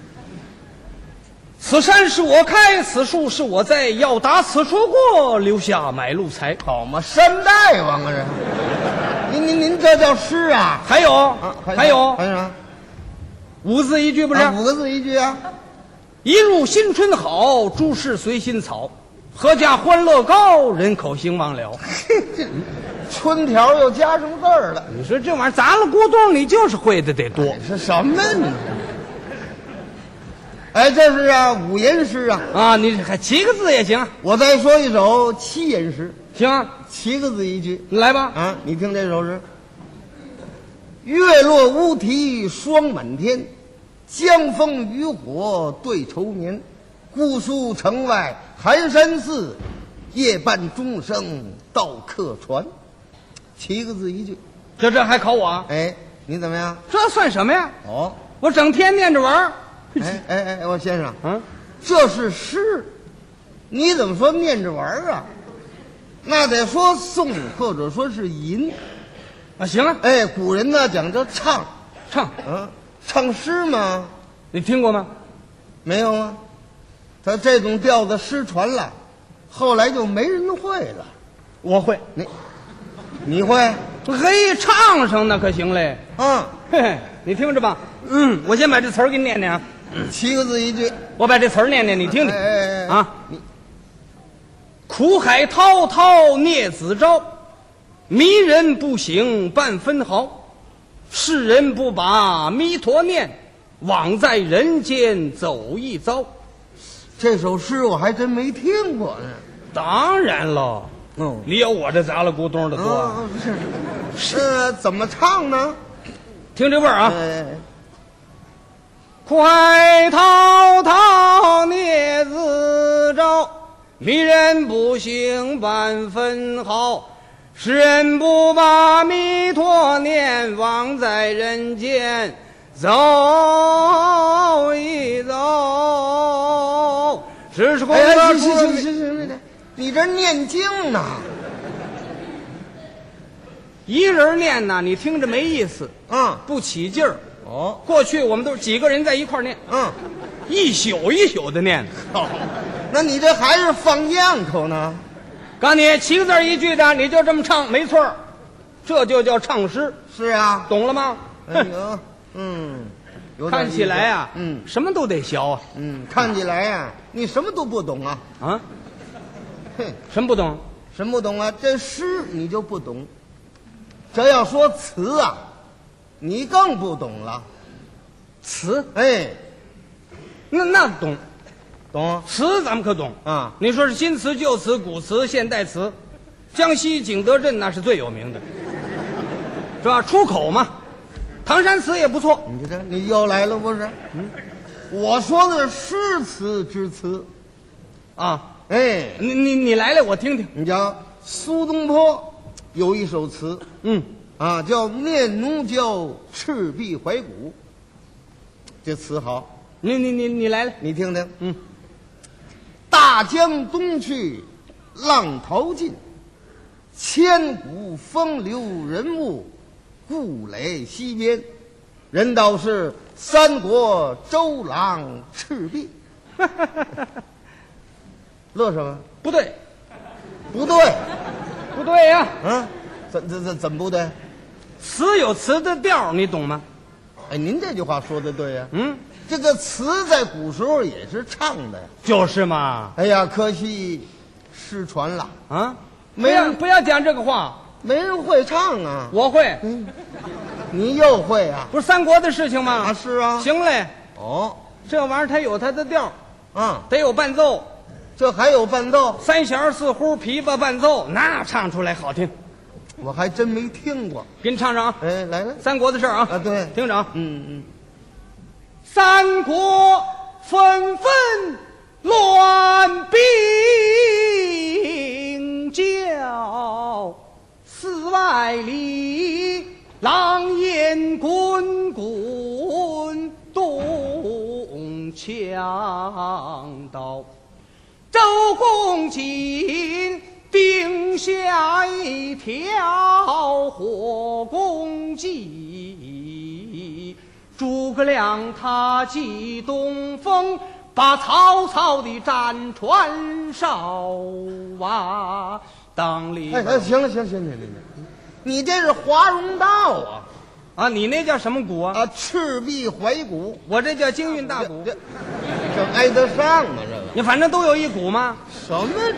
此山是我开，此树是我栽，要打此处过，留下买路财。 好嘛，山大王啊这！您这叫诗啊？ 还有还有啥 ？5字一句不是 ？5个字一句啊！ 一入新春好，诸事随心草，阖家欢乐高，人口兴旺了。 春条又加上字儿了。 你说这玩意儿砸了咕咚，你就是会的得多。 是什么呢？哎，这是5言诗啊！ 啊，你还7个字也行。 我再说一首7言诗， 行 ，7个字一句， 来吧。 啊，你听这首诗：月落乌啼霜满天，江枫渔火对愁眠。姑苏城外寒山寺，夜半钟声到客船。7个字一句， 这还考我啊？ 哎，你怎么样？ 这算什么呀？ 哦， 我整天念着玩儿。 哎，我先生，这是诗，你怎么说念着玩儿啊？那得说诵或者说是吟啊。行啊， 哎，古人呢讲究唱，唱诗嘛， 你听过吗？ 没有啊，他这种调子失传了，后来就没人会了。 我会， 你会？ 嘿，唱上那可行嘞。嘿嘿，你听着吧。我先把这词儿给你念念啊。 7个字一句， 我把这词儿念念，你听听。 啊， 苦海滔滔孽子招，迷人不醒半分毫。世人不把弥陀念，枉在人间走一遭。 这首诗我还真没听过呢。 当然了，你有我这砸了咕咚的多。 是，怎么唱呢？ 听这味儿啊。苦海滔滔孽子招， 迷人不醒半分好。世人不把弥陀念，枉在人间走一走。只是行，你这念经呢？ 一人念呢，你听着没意思，不起劲儿。 哦， 过去我们都是几个人在一块儿念，一宿一宿的念。 那你这还是放样口呢？ 告诉你，7个字一句的，你就这么唱，没错，这就叫唱诗。 是啊， 懂了吗？ 哎呦， 看起来啊，什么都得学啊。 看起来呀，你什么都不懂啊。 啊？什么不懂？ 什么不懂啊？这诗你就不懂，这要说词啊，你更不懂了。 词？ 哎， 那懂。 懂词咱们可懂啊！ 你说是新词、旧词、古词、现代词，江西景德镇那是最有名的，是吧？出口嘛，唐山词也不错。 你这你又来了不是？我说的是诗词之词， 啊！ 哎， 你来我听听。 你讲苏东坡有一首词，叫《念奴娇·赤壁怀古》，这词好。 你来， 你听听。大江东去，浪淘尽，千古风流人物，故垒西边。人道是三国周郎赤壁。乐什么？ 不对， 不对， 不对呀！ 怎么不对？ 词有词的调，你懂吗？ 哎，您这句话说的对呀。这个词在古时候也是唱的呀。 就是嘛。 哎呀，可惜失传了啊！ 不要讲这个话， 没人会唱啊。 我会。 你又会啊？ 不是三国的事情吗？ 啊，是啊。 行嘞。 哦， 这玩意儿它有它的调，得有伴奏。 这还有伴奏 ？3弦4胡琵琶伴奏，那唱出来好听。 我还真没听过， 给你唱唱啊！ 哎，来， 三国的事儿啊！ 对， 听着啊！三国纷纷乱兵交，4外里狼烟滚滚东强道。周公瑾定下一条火攻计，诸葛亮他击东风，把曹操的战船烧啊！当里行了，你这是华容道啊！ 啊，你那叫什么鼓啊？ 啊，赤壁怀古。 我这叫京韵大鼓。 这挨得上吗？这个你反正都有一鼓吗？ 什么这？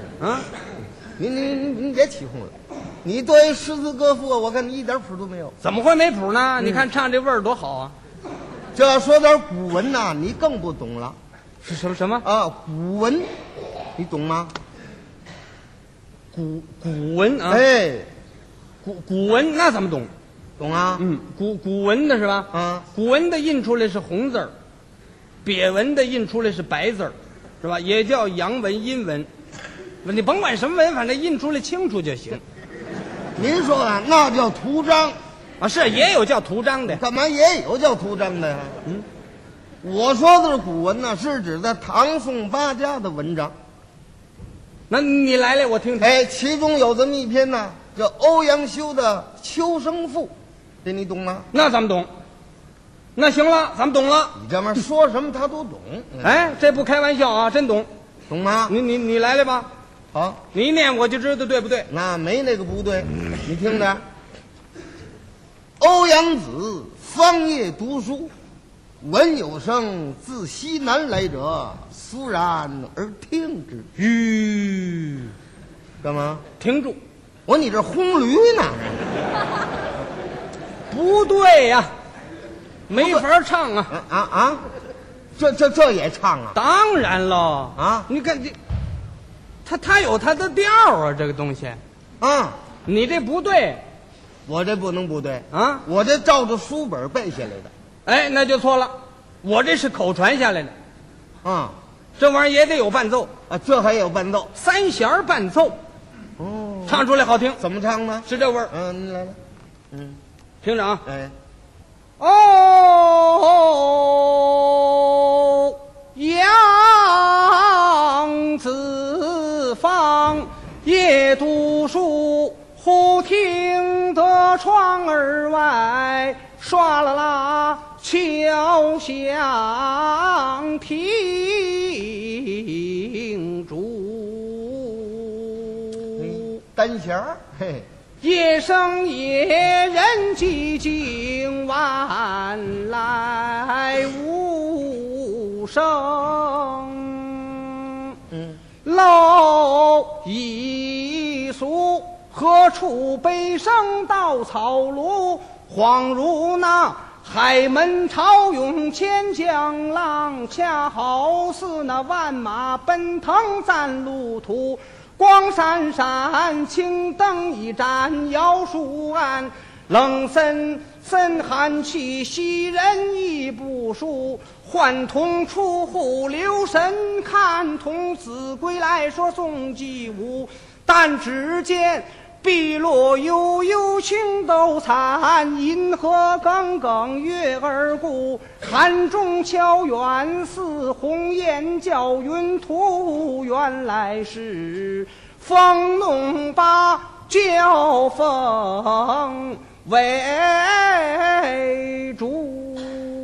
你别起哄了。你对诗词歌赋，我看你一点谱都没有。 怎么会没谱呢？你看唱这味儿多好啊！ 这要说点古文呐，你更不懂了。 是什么啊？古文，你懂吗？ 古文啊？ 哎， 古文那怎么懂？ 懂啊？ 古文的是吧？ 啊， 古文的印出来是红字儿，瘪文的印出来是白字儿，是吧？也叫阳文、阴文。你甭管什么文，反正印出来清楚就行。 您说的那叫图章啊？是，也有叫图章的。 干嘛也有叫图章的呀？我说的是古文呢，是指的唐宋八家的文章。 那你来，我听听。 哎，其中有这么一篇呢，叫欧阳修的《秋声赋》，这你懂吗？ 那咱们懂。那行了，咱们懂了。 你这玩意儿说什么他都懂。 哎，这不开玩笑啊，真懂， 懂吗？ 你来吧。 好， 你一念我就知道对不对。 那没那个不对，你听着。欧阳子方夜读书，闻有声自西南来者，肃然而听之。 吁， 干嘛？ 停住！ 我说你这轰驴呢？ 不对呀，没法唱啊！ 这也唱啊？ 当然了啊！ 你看这，他有他的调啊，这个东西啊， 你这不对， 我这不能不对啊！ 我这照着书本背下来的， 哎，那就错了，我这是口传下来的， 啊， 这玩意儿也得有伴奏啊，这还有伴奏， 三弦伴奏。 哦， 唱出来好听。 怎么唱呢？ 是这味儿。 嗯，你来来， 听着啊。 哎， 哦，杨子芳夜读书，忽听得窗儿外唰啦啦敲响停住。 单弦儿，嘿， 夜深夜人寂静，晚来无声。蝼蚁宿，何处悲声稻草庐？恍如那海门潮涌千江浪，恰好似那万马奔腾占路途。光闪闪，青灯一盏，摇树岸，冷森森寒气袭人亦不舒。唤童出户留神看，童子归来说送祭物。但只见碧落悠悠，青斗残，银河耿耿，月儿故。寒中敲远似鸿雁叫云图，原来是风弄把教风为主。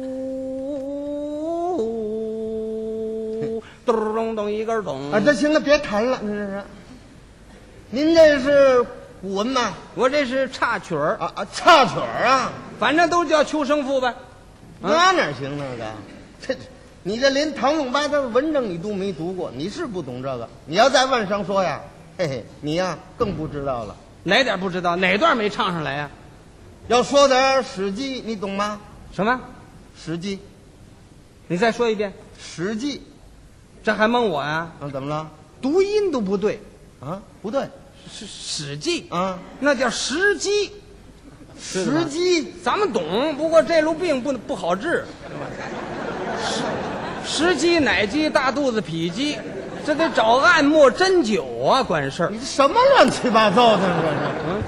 咚咚咚一根咚啊，这行了，别弹了，您这是古文吗？ 我这是插曲儿啊，插曲儿啊， 反正都叫秋生赋呗。 那哪行那个？你这连唐永八他的文章你都没读过，你是不懂这个。你要再往上说呀，嘿嘿，你呀更不知道了。 哪点不知道？哪段没唱上来呀？ 要说点《史记》，你懂吗？ 什么？《 史记》？ 你再说一遍。《 史记》， 这还蒙我呀？ 啊，怎么了？ 读音都不对。 啊，不对， 是《史记》 啊， 那叫时机。 时机咱们懂，不过这路病不好治。时机、奶鸡、大肚子、痞鸡，这得找按摩针灸啊，管事儿。 你什么乱七八糟的这是？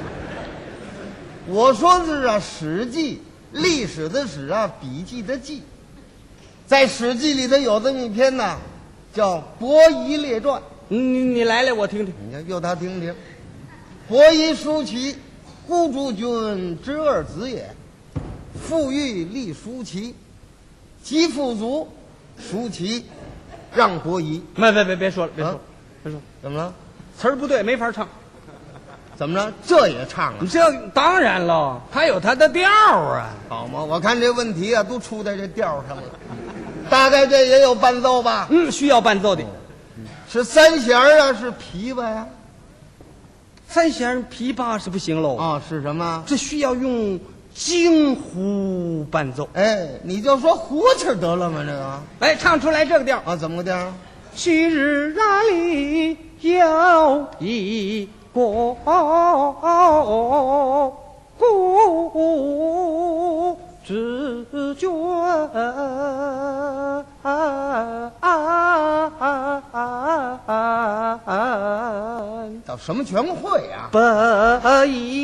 我说的是啊，《史记》历史的史啊，笔记的记，在《史记》里头有这么一篇呢，叫《伯夷列传》。 你来，我听听。 你看，由他听听。伯夷叔齐，孤诸君之二子也。父欲立叔齐，其父卒，叔齐让伯夷。 别说了，别说， 怎么了？ 词儿不对，没法唱。 怎么着？这也唱啊？ 这当然了，他有他的调啊。 好嘛，我看这问题啊，都出在这调上了。大概这也有伴奏吧？ 需要伴奏的。 是三弦啊，是琵琶呀？ 三弦琵琶是不行喽。 啊，是什么？ 这需要用京胡伴奏。 哎，你就说胡气得了吗？这个， 哎，唱出来这个调啊，怎么个调？ 昔日那里有一个故知君， 到什么全会啊？ 伯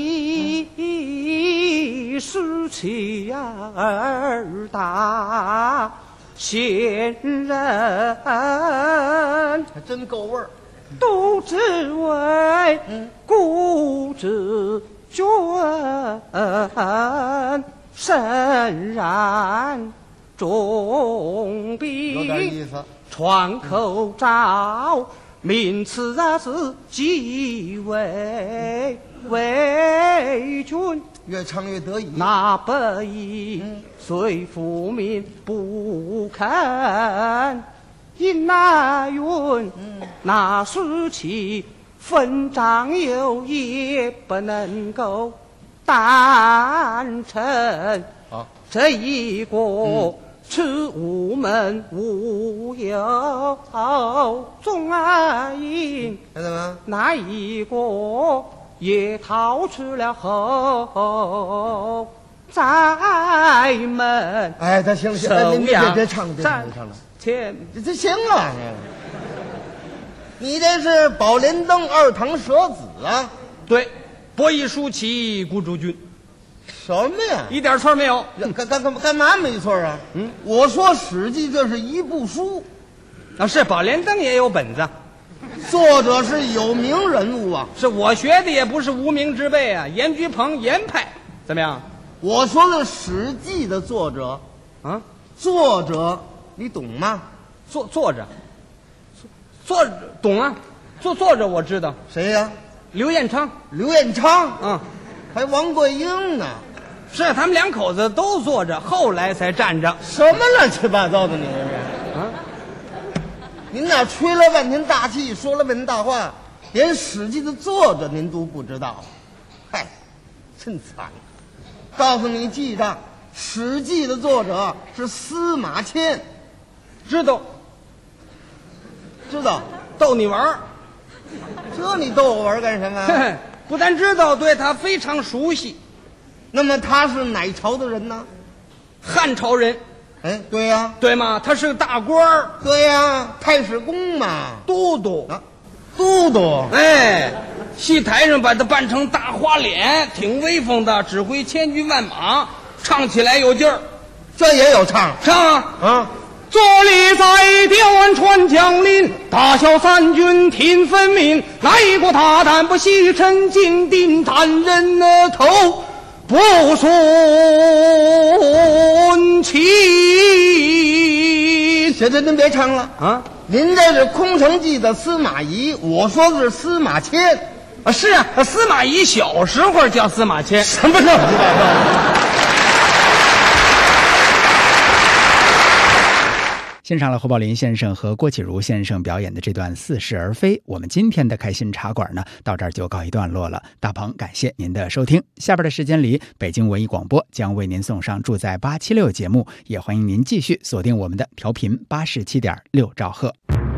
夷叔齐儿大贤人， 还真够味儿。 都只为故知君，深然重病， 有点意思。 窗口照，名次啊是极为君。 越唱越得意。 那伯夷虽父命不肯，因那云那叔齐分掌有也不能够单成。这一个此无门无有总因，那一个也逃出了后宅门。 哎，他行了，你别唱了，别唱了。 切， 这行啊！你这是宝莲灯二堂舍子啊？ 对，博弈书棋顾主君。 什么呀？ 一点错没有。 干嘛没错啊？我说《史记》这是一部书， 啊，是宝莲灯也有本子， 作者是有名人物啊。 是我学的，也不是无名之辈啊。严居鹏，严派，怎么样？ 我说的《史记》的作者，啊，作者你懂吗？ 作者懂啊，作者我知道， 谁呀？ 刘彦昌。 刘彦昌，还王桂英呢。 是他们两口子都坐着，后来才站着。 什么乱七八糟的你这是啊？您那吹了半天大气，说了半天大话，连《史记》的作者您都不知道，嗨，真惨！告诉你记账，《史记》的作者是司马迁， 知道？逗你玩儿。 这你逗我玩干什么？ 不但知道，对他非常熟悉。 那么他是哪朝的人呢？ 汉朝人。 哎，对呀， 对吗？他是个大官儿。 对呀，太史公嘛， 都督啊，都督。 哎，戏台上把他扮成大花脸，挺威风的，指挥千军万马，唱起来有劲儿。 这也有唱啊！坐立在吊湾川江林，大小三军听分明。来过大胆不惜陈金定，探人头不顺情。 行，您别唱了啊！您这是《空城计》的司马懿，我说的是司马迁啊。是啊，司马懿小时候叫司马迁。 什么乱七八糟的？ 欣赏了侯宝林先生和郭启儒先生表演的这段似是而非，我们今天的开心茶馆呢，到这儿就告一段落了。大鹏感谢您的收听，下边的时间里，北京文艺广播将为您送上住在876节目，也欢迎您继续锁定我们的调频87.6兆赫。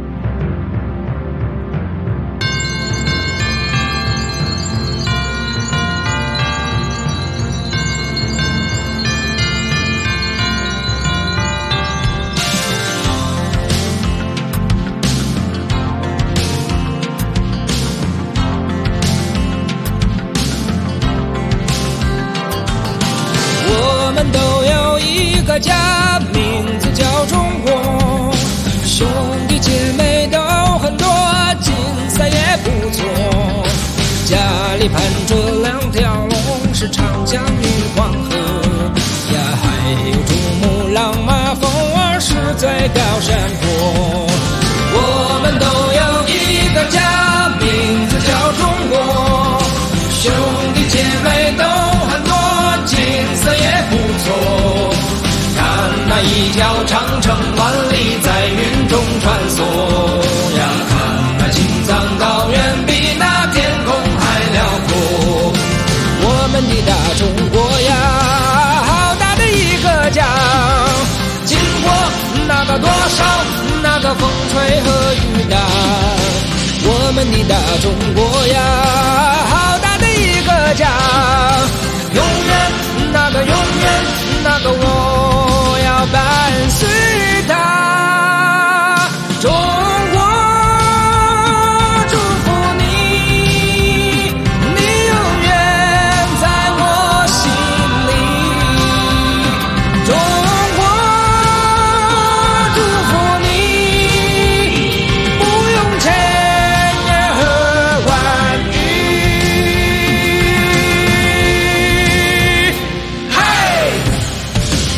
我们都有一个家，名字叫中国，兄弟姐妹都很多，竞赛也不错，家里盘着2条龙，是长江与黄河呀，还有珠穆朗玛峰儿是最高山坡。我们都有一个家，名字叫中国，兄弟姐妹都很多，景色也不错，看那一条长城万里在云中穿梭呀，看那青藏高原比那天空还辽阔。我们的大中国呀，好大的一个家，经过那个多少那个风吹和雨打，我们的大中国呀，好大的一个家，永远那个永远那个我要伴随它。中国祝福你，你永远在我心里。中国祝福你，不用千言和万语。嘿，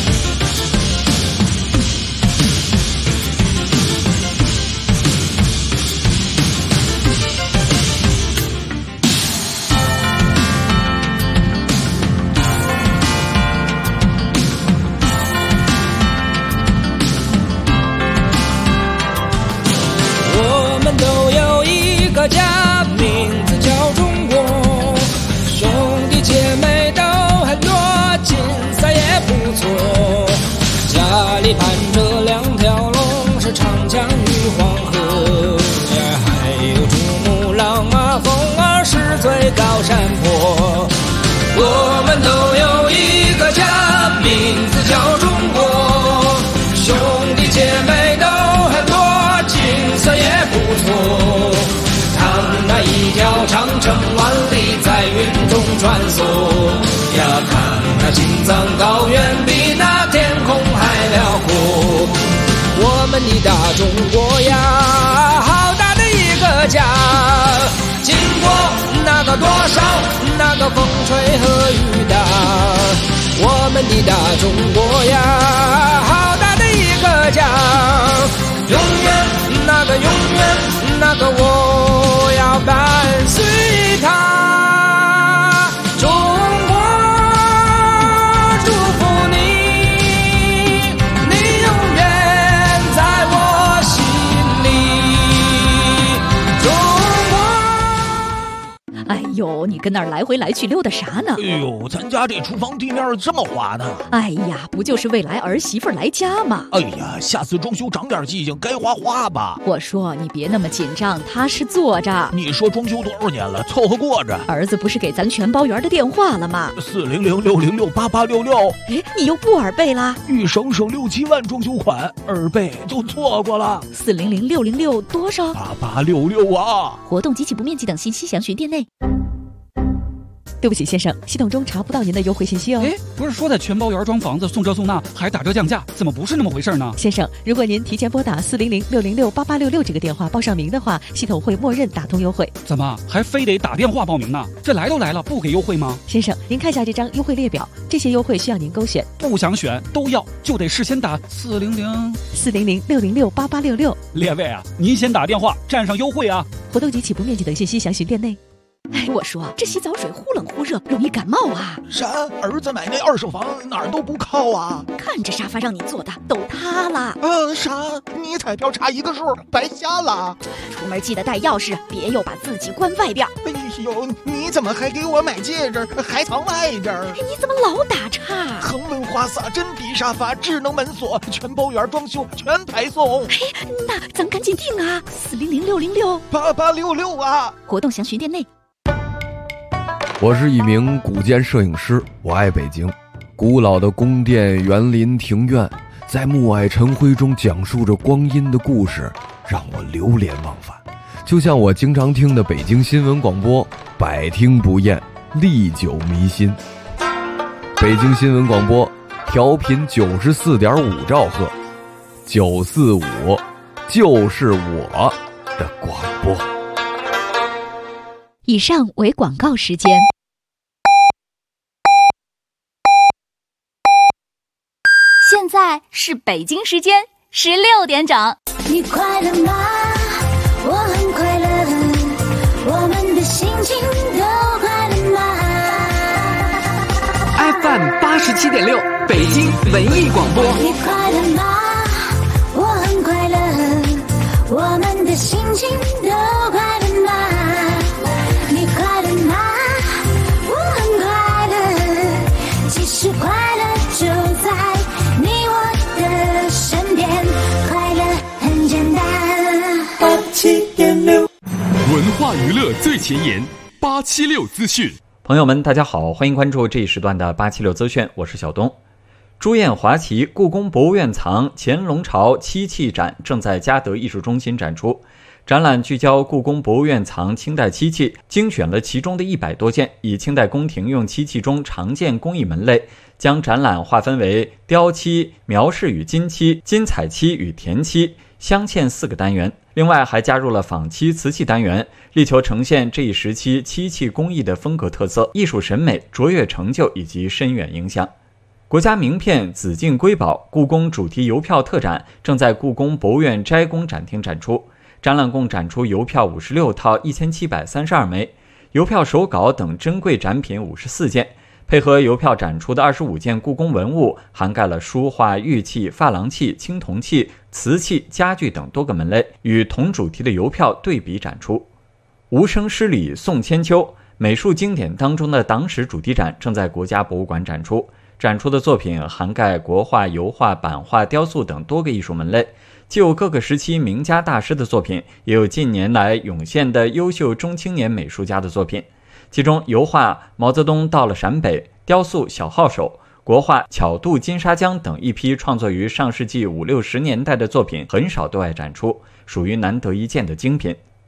传送呀，看那青藏高原比那天空还辽阔。我们的大中国呀，好大的一个家，经过那个多少那个风吹和雨打，我们的大中国呀，好大的一个家，永远那个永远那个我要伴随它。中国祝福你，你永远在我心里。中国。 哎呦，你跟那儿来回来去溜达啥呢？ 哎呦，咱家这厨房地面这么滑呢。 哎呀，不就是未来儿媳妇来家吗？ 哎呀，下次装修长点记性，该花花吧。 我说你别那么紧张，踏实坐着。 你说装修多少年了，凑合过着。 儿子不是给咱全包园的电话了吗 ？400-606-8866。 哎，你又不耳背啦？ 一省省6、7万装修款，耳背就错过了。 400-606多少 ？8866啊！ 活动及其不面积等信息详询店内。对不起，先生，系统中查不到您的优惠信息哦。 哎，不是说在全包园装房子送这送那还打折降价，怎么不是那么回事呢？ 先生，如果您提前拨打400-606-8866这个电话报上名的话，系统会默认打通优惠。 怎么还非得打电话报名呢？这来都来了，不给优惠吗？ 先生，您看一下这张优惠列表，这些优惠需要您勾选。 不想选都要，就得事先打 400-606-8866。 列位啊，您先打电话占上优惠啊！ 活动及起步面积等信息详询店内。哎，我说这洗澡水忽冷忽热，容易感冒啊！ 啥？儿子买那2手房哪儿都不靠啊！ 看这沙发让你坐的都塌了。 啥？你彩票差一个数，白瞎了。 出门记得带钥匙，别又把自己关外边。 哎呦，你怎么还给我买戒指，还藏外边？ 你怎么老打岔？ 恒温花洒、真皮沙发、智能门锁，全包园装修全排送。 嘿，那咱赶紧订啊！400-606-8866 啊！ 活动详询店内。 我是一名古建摄影师，我爱北京。古老的宫殿、园林、庭院，在暮霭晨辉中讲述着光阴的故事，让我流连忘返。就像我经常听的北京新闻广播，百听不厌，历久弥新。北京新闻广播调频94.5兆赫，945就是我的广播。 以上为广告时间。 现在是北京时间16点整。 你快乐吗？我很快乐，我们的心情都快乐吗 ？FM 87.6，北京文艺广播。 你快乐吗？我很快乐，我们的心情都快乐吗？你快乐吗？我很快乐，其实快乐就在你我的身边，快乐很简单。87.6， 文化娱乐最前沿，876资讯。 朋友们，大家好，欢迎关注这一时段的876资讯，我是小东。朱燕华旗故宫博物院藏乾隆朝漆器展正在嘉德艺术中心展出。展览聚焦故宫博物院藏清代漆器，精选了其中的100多件以清代宫廷用漆器中常见工艺门类，将展览划分为雕漆、描饰与金漆、金彩漆与填漆、镶嵌4个单元。另外还加入了仿漆瓷器单元，力求呈现这一时期漆器工艺的风格特色、艺术审美、卓越成就以及深远影响。国家名片紫禁瑰宝故宫主题邮票特展正在故宫博物院斋宫展厅展出。展览共展出邮票56套1732枚，邮票手稿等珍贵展品54件，配合邮票展出的25件故宫文物，涵盖了书画、玉器、珐琅器、青铜器、瓷器、家具等多个门类，与同主题的邮票对比展出。无声诗礼宋千秋美术经典当中的党史主题展正在国家博物馆展出，展出的作品涵盖国画、油画、版画、雕塑等多个艺术门类，既有各个时期名家大师的作品，也有近年来涌现的优秀中青年美术家的作品。其中油画毛泽东到了陕北，雕塑小号手，国画巧渡金沙江等一批创作于上世纪50、60年代的作品很少对外展出，属于难得一见的精品。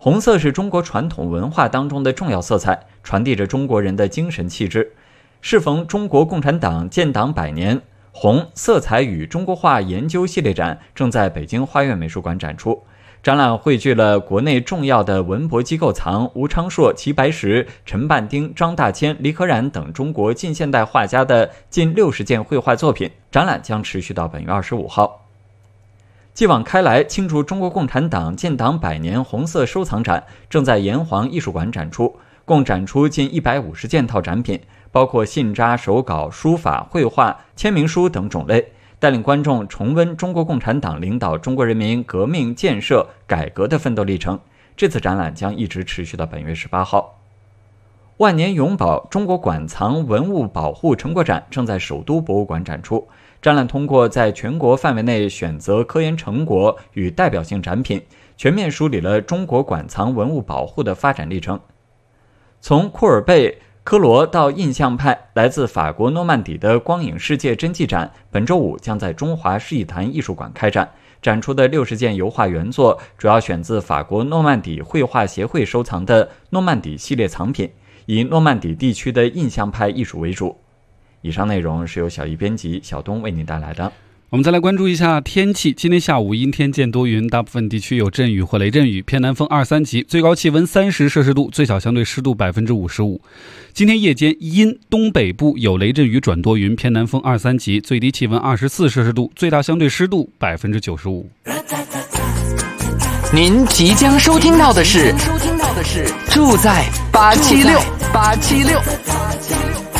红色是中国传统文化当中的重要色彩，传递着中国人的精神气质。适逢中国共产党建党100年，红色彩与中国画研究系列展正在北京花苑美术馆展出。展览汇聚了国内重要的文博机构藏吴昌硕、齐白石、陈半丁、张大千、李可染等中国近现代画家的近60件绘画作品。展览将持续到本月25号。继往开来庆祝中国共产党建党100年红色收藏展正在炎黄艺术馆展出，共展出近150件套展品，包括信札、手稿、书法、绘画、签名书等种类，带领观众重温中国共产党领导中国人民革命建设改革的奋斗历程。这次展览将一直持续到本月18号。万年永保中国馆藏文物保护成果展正在首都博物馆展出。展览通过在全国范围内选择科研成果与代表性展品，全面梳理了中国馆藏文物保护的发展历程。从库尔贝、科罗到印象派，来自法国诺曼底的光影世界真迹展，本周五将在中华世纪坛艺术馆开展。展出的60件油画原作，主要选自法国诺曼底绘画协会收藏的诺曼底系列藏品，以诺曼底地区的印象派艺术为主。以上内容是由小易编辑，小东为您带来的。 我们再来关注一下天气。今天下午阴天见多云，大部分地区有阵雨或雷阵雨，偏南风2、3级，最高气温30摄氏度，最小相对湿度55%。今天夜间阴，东北部有雷阵雨转多云，偏南风2、3级，最低气温24摄氏度，最大相对湿度95%。 您即将收听到的是住在876。